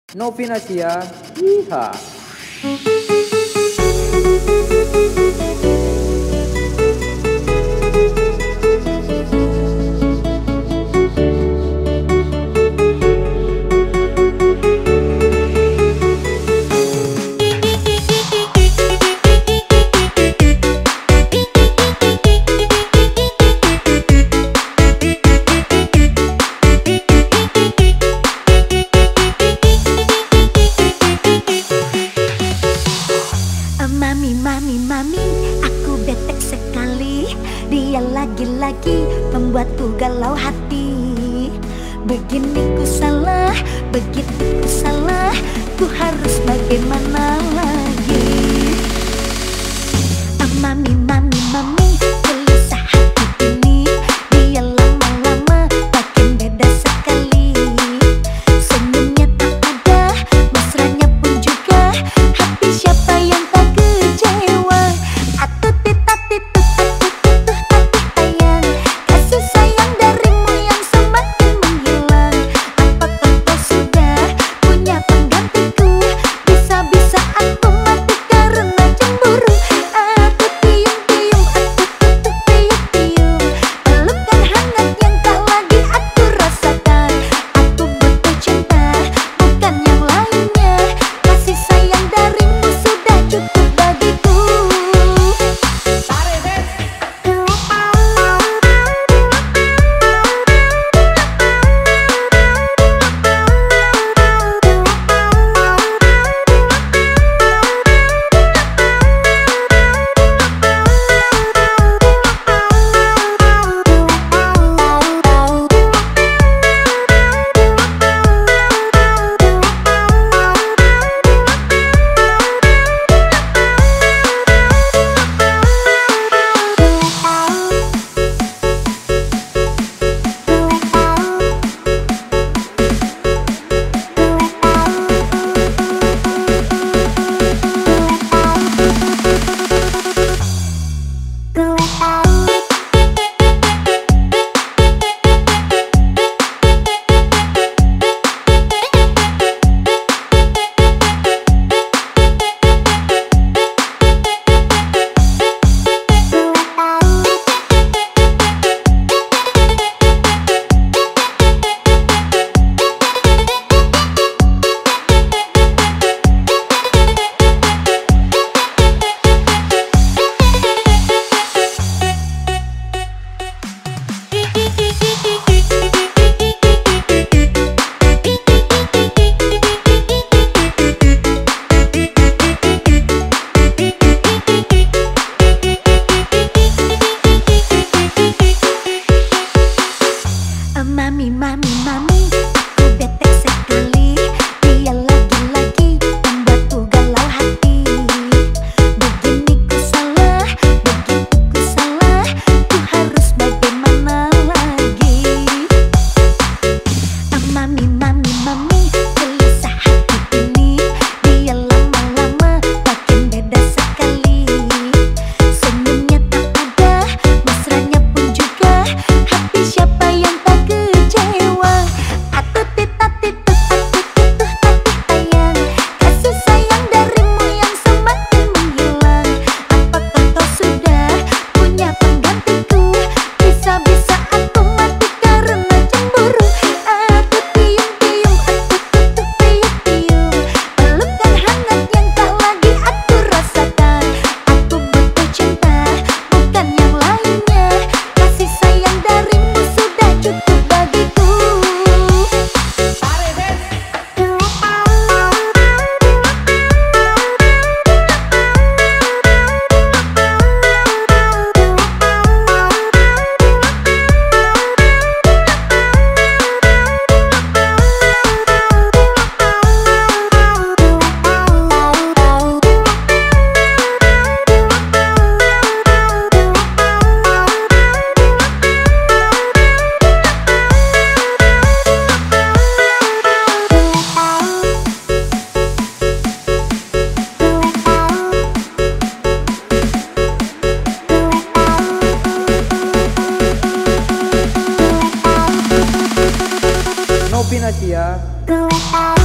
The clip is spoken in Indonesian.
Novinasia, Iha. Mami, aku betek sekali. Dia lagi-lagi membuatku galau hati. Begini ku salah, begitu ku salah. Ku harus bagaimana lagi? Mami, gelisah hati ini. Dia lama-lama makin beda sekali. Senyumnya tak ada, mesranya pun juga. Hati siapa yang tak kecewa? Atut titut sayang, kasih sayang darimu yang semakin menghilang. Apakah kau sudah punya penggantiku? Bisa-bisa aku mati karena cemburu. Aku tium-tium, aku tiup-tiup, pelukan hangat yang tak lagi aku rasakan. Aku butuh cinta, bukan yang lainnya. Kasih sayang darimu sudah cukup bagiku. Mami, aku betek sekali. Dia lagi-lagi membuatku galau hati. Begini ku salah, begitu ku salah. Ku harus bagaimana lagi? Mami, gelisah hati ini. Dia lama-lama makin beda sekali. Senyumnya tak ada, mesranya pun juga. Hati siapa yang tak kecewa? Atut titut sayang, kasih sayang darimu yang semakin menghilang. Apakah kau sudah punya penggantiku? Bisa-bisa aku mati karena cemburu. Aku tium-tium, aku tiup-tiup, pelukan hangat yang tak lagi aku rasakan. Aku butuh cinta, bukan yang lainnya. Kasih sayang darimu sudah cukup bagiku. Novinasia.